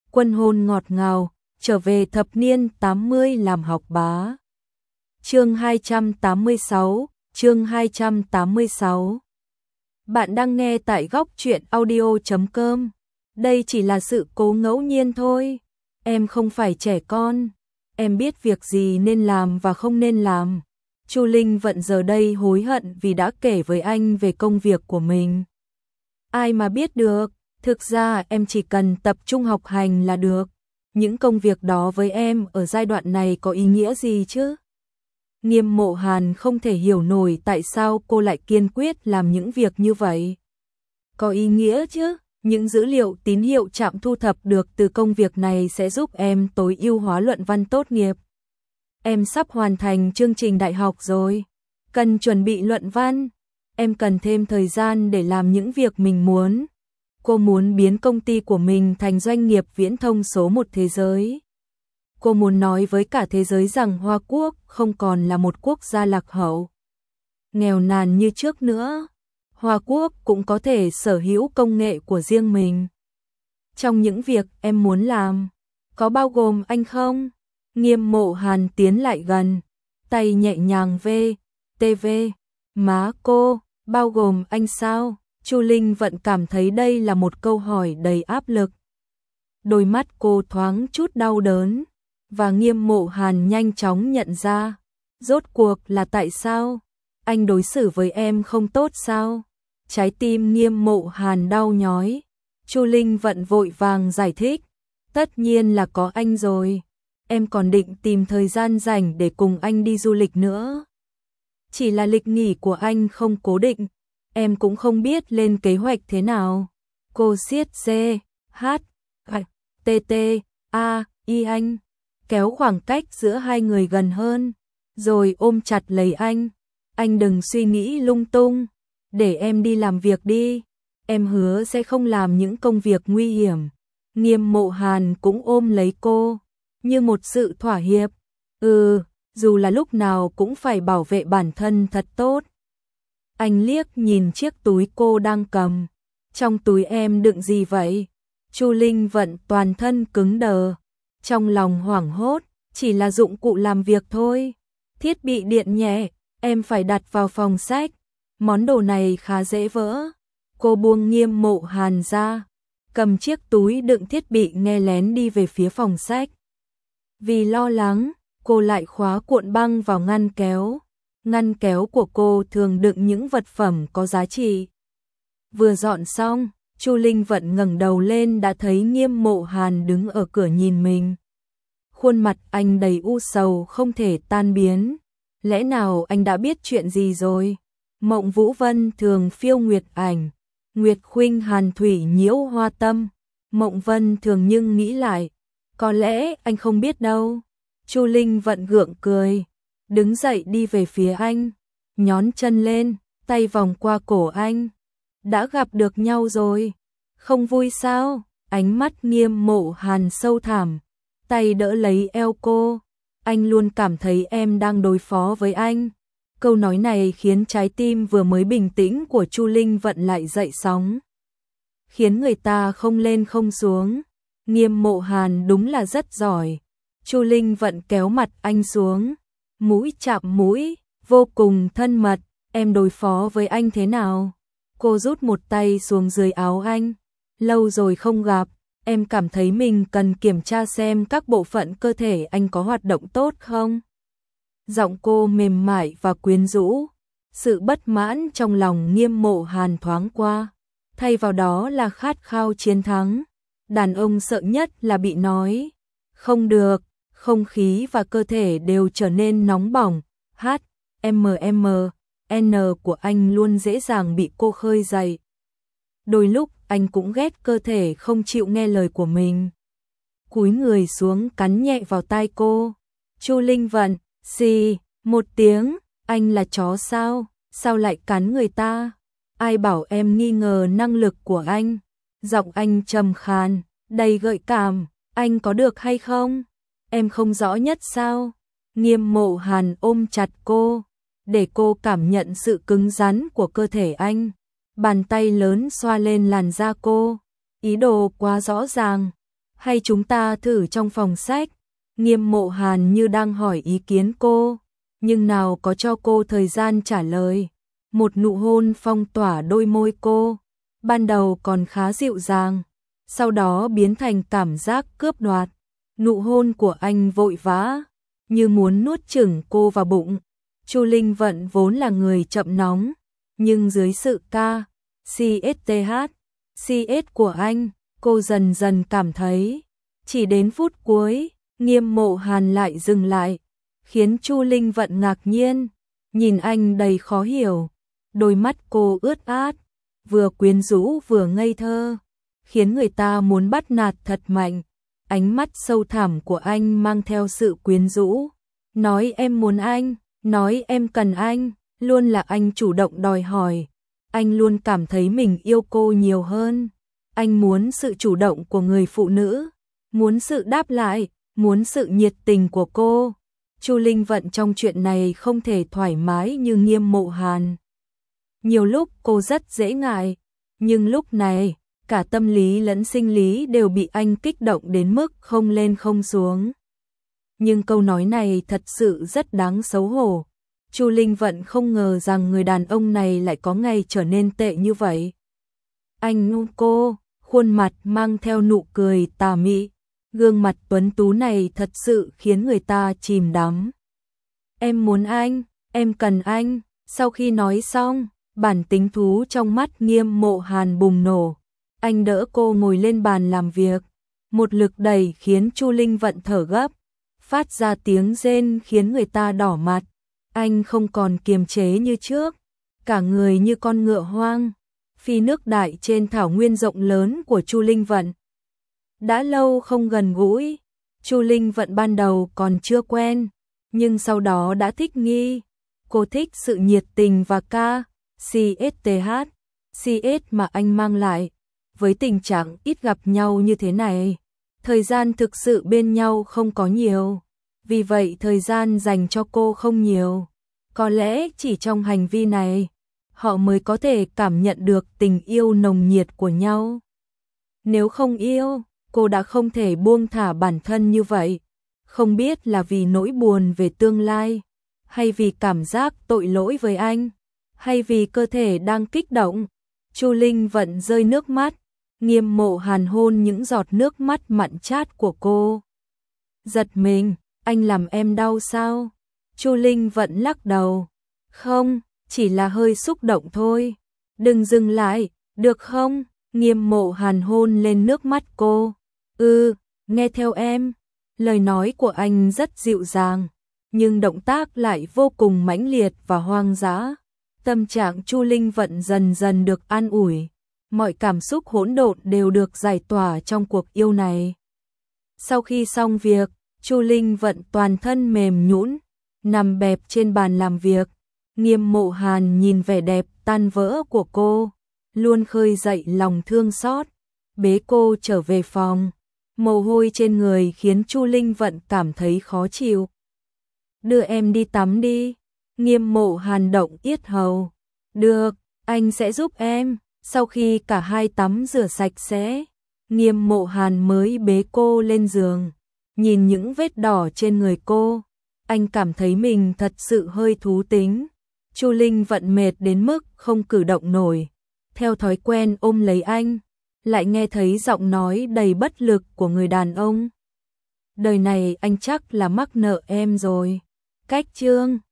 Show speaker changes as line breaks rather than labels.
Quân hôn ngọt ngào, trở về thập niên 80 làm học bá. Chương 286, chương 286. Bạn đang nghe tại góc truyện audio.com. Đây chỉ là sự cố ngẫu nhiên thôi. Em không phải trẻ con. Em biết việc gì nên làm và không nên làm. Chu Linh Vận giờ đây hối hận vì đã kể với anh về công việc của mình. Ai mà biết được, thực ra em chỉ cần tập trung học hành là được. Những công việc đó với em ở giai đoạn này có ý nghĩa gì chứ? Nghiêm Mộ Hàn không thể hiểu nổi tại sao cô lại kiên quyết làm những việc như vậy. Có ý nghĩa chứ, những dữ liệu tín hiệu chạm thu thập được từ công việc này sẽ giúp em tối ưu hóa luận văn tốt nghiệp. Em sắp hoàn thành chương trình đại học rồi, cần chuẩn bị luận văn, em cần thêm thời gian để làm những việc mình muốn. Cô muốn biến công ty của mình thành doanh nghiệp viễn thông số 1 thế giới. Cô muốn nói với cả thế giới rằng Hoa Quốc không còn là một quốc gia lạc hậu, nghèo nàn như trước nữa. Hoa Quốc cũng có thể sở hữu công nghệ của riêng mình. Trong những việc em muốn làm, có bao gồm anh không? Nghiêm Mộ Hàn tiến lại gần, tay nhẹ nhàng TV. Má cô, bao gồm anh sao? Chu Linh Vận cảm thấy đây là một câu hỏi đầy áp lực. Đôi mắt cô thoáng chút đau đớn, và Nghiêm Mộ Hàn nhanh chóng nhận ra. Rốt cuộc là tại sao? Anh đối xử với em không tốt sao? Trái tim Nghiêm Mộ Hàn đau nhói. Chu Linh Vận vội vàng giải thích. Tất nhiên là có anh rồi. Em còn định tìm thời gian rảnh để cùng anh đi du lịch nữa. Chỉ là lịch nghỉ của anh không cố định. Em cũng không biết lên kế hoạch thế nào. Cô siết CHTTAI anh, kéo khoảng cách giữa hai người gần hơn, rồi ôm chặt lấy anh. Anh đừng suy nghĩ lung tung, để em đi làm việc đi. Em hứa sẽ không làm những công việc nguy hiểm. Nghiêm Mộ Hàn cũng ôm lấy cô, như một sự thỏa hiệp. Dù là lúc nào cũng phải bảo vệ bản thân thật tốt. Anh liếc nhìn chiếc túi cô đang cầm. Trong túi em đựng gì vậy? Chu Linh Vận toàn thân cứng đờ, trong lòng hoảng hốt, chỉ là dụng cụ làm việc thôi. Thiết bị điện nhẹ, em phải đặt vào phòng sách. Món đồ này khá dễ vỡ. Cô buông Nghiêm Mộ Hàn ra, cầm chiếc túi đựng thiết bị nghe lén đi về phía phòng sách. Vì lo lắng, cô lại khóa cuộn băng vào ngăn kéo. Ngăn kéo của cô thường đựng những vật phẩm có giá trị. Vừa dọn xong, Chu Linh Vận ngẩng đầu lên đã thấy Nghiêm Mộ Hàn đứng ở cửa nhìn mình. Khuôn mặt anh đầy u sầu không thể tan biến. Lẽ nào anh đã biết chuyện gì rồi? Mộng Vũ Vân thường phiêu nguyệt ảnh, Nguyệt khuynh hàn thủy nhiễu hoa tâm. Mộng Vân thường nhưng nghĩ lại, có lẽ anh không biết đâu. Chu Linh Vận gượng cười, đứng dậy đi về phía anh, nhón chân lên, tay vòng qua cổ anh. Đã gặp được nhau rồi, không vui sao? Ánh mắt Nghiêm Mộ Hàn sâu thẳm, tay đỡ lấy eo cô. Anh luôn cảm thấy em đang đối phó với anh. Câu nói này khiến trái tim vừa mới bình tĩnh của Chu Linh Vận lại dậy sóng, khiến người ta không lên không xuống. Nghiêm Mộ Hàn đúng là rất giỏi. Chu Linh Vận kéo mặt anh xuống, mũi chạm mũi, vô cùng thân mật. Em đối phó với anh thế nào? Cô rút một tay xuống dưới áo anh. Lâu rồi không gặp, em cảm thấy mình cần kiểm tra xem các bộ phận cơ thể anh có hoạt động tốt không? Giọng cô mềm mại và quyến rũ. Sự bất mãn trong lòng Nghiêm Mộ Hàn thoáng qua, thay vào đó là khát khao chiến thắng. Đàn ông sợ nhất là bị nói không được. Không khí và cơ thể đều trở nên nóng bỏng. N của anh luôn dễ dàng bị cô khơi dậy. Đôi lúc anh cũng ghét cơ thể không chịu nghe lời của mình. Cúi người xuống cắn nhẹ vào tai cô. Chu Linh Vận, xì, một tiếng. Anh là chó sao? Sao lại cắn người ta? Ai bảo em nghi ngờ năng lực của anh? Giọng anh trầm khàn, đầy gợi cảm. Anh có được hay không? Em không rõ nhất sao? Nghiêm Mộ Hàn ôm chặt cô, để cô cảm nhận sự cứng rắn của cơ thể anh. Bàn tay lớn xoa lên làn da cô, ý đồ quá rõ ràng. Hay chúng ta thử trong phòng sách? Nghiêm Mộ Hàn như đang hỏi ý kiến cô, nhưng nào có cho cô thời gian trả lời. Một nụ hôn phong tỏa đôi môi cô, ban đầu còn khá dịu dàng, sau đó biến thành cảm giác cướp đoạt. Nụ hôn của anh vội vã, như muốn nuốt chửng cô vào bụng. Chu Linh Vận vốn là người chậm nóng, nhưng dưới sự CS của anh, cô dần dần cảm thấy. Chỉ đến phút cuối, Nghiêm Mộ Hàn lại dừng lại, khiến Chu Linh Vận ngạc nhiên, nhìn anh đầy khó hiểu. Đôi mắt cô ướt át, vừa quyến rũ vừa ngây thơ, khiến người ta muốn bắt nạt thật mạnh. Ánh mắt sâu thẳm của anh mang theo sự quyến rũ. Nói em muốn anh, nói em cần anh, luôn là anh chủ động đòi hỏi. Anh luôn cảm thấy mình yêu cô nhiều hơn. Anh muốn sự chủ động của người phụ nữ, muốn sự đáp lại, muốn sự nhiệt tình của cô. Chu Linh Vận trong chuyện này không thể thoải mái như Nghiêm Mộ Hàn. Nhiều lúc cô rất dễ ngại, nhưng lúc này, cả tâm lý lẫn sinh lý đều bị anh kích động đến mức không lên không xuống. Nhưng câu nói này thật sự rất đáng xấu hổ. Chu Linh Vận không ngờ rằng người đàn ông này lại có ngày trở nên tệ như vậy. Anh ôm cô, khuôn mặt mang theo nụ cười tà mị, gương mặt tuấn tú này thật sự khiến người ta chìm đắm. Em muốn anh, em cần anh. Sau khi nói xong, bản tính thú trong mắt Nghiêm Mộ Hàn bùng nổ. Anh đỡ cô ngồi lên bàn làm việc, một lực đẩy khiến Chu Linh Vận thở gấp, phát ra tiếng rên khiến người ta đỏ mặt. Anh không còn kiềm chế như trước, cả người như con ngựa hoang, phi nước đại trên thảo nguyên rộng lớn của Chu Linh Vận. Đã lâu không gần gũi, Chu Linh Vận ban đầu còn chưa quen, nhưng sau đó đã thích nghi. Cô thích sự nhiệt tình và CS mà anh mang lại. Với tình trạng ít gặp nhau như thế này, thời gian thực sự bên nhau không có nhiều, vì vậy thời gian dành cho cô không nhiều. Có lẽ chỉ trong hành vi này, họ mới có thể cảm nhận được tình yêu nồng nhiệt của nhau. Nếu không yêu, cô đã không thể buông thả bản thân như vậy. Không biết là vì nỗi buồn về tương lai, hay vì cảm giác tội lỗi với anh, hay vì cơ thể đang kích động. Chu Linh Vận rơi nước mắt, Nghiêm Mộ Hàn hôn những giọt nước mắt mặn chát của cô. Giật mình, anh làm em đau sao? Chu Linh Vận lắc đầu. Không, chỉ là hơi xúc động thôi. Đừng dừng lại, được không? Nghiêm Mộ Hàn hôn lên nước mắt cô. Nghe theo em. Lời nói của anh rất dịu dàng, nhưng động tác lại vô cùng mãnh liệt và hoang dã. Tâm trạng Chu Linh Vận dần dần được an ủi. Mọi cảm xúc hỗn độn đều được giải tỏa trong cuộc yêu này. Sau khi xong việc, Chu Linh Vận toàn thân mềm nhũn, nằm bẹp trên bàn làm việc. Nghiêm Mộ Hàn nhìn vẻ đẹp tan vỡ của cô, luôn khơi dậy lòng thương xót, bế cô trở về phòng. Mồ hôi trên người khiến Chu Linh Vận cảm thấy khó chịu. Đưa em đi tắm đi. Nghiêm Mộ Hàn động yết hầu. Được, anh sẽ giúp em. Sau khi cả hai tắm rửa sạch sẽ, Nghiêm Mộ Hàn mới bế cô lên giường. Nhìn những vết đỏ trên người cô, anh cảm thấy mình thật sự hơi thú tính. Chu Linh Vận mệt đến mức không cử động nổi, theo thói quen ôm lấy anh, lại nghe thấy giọng nói đầy bất lực của người đàn ông. Đời này anh chắc là mắc nợ em rồi. Cách chương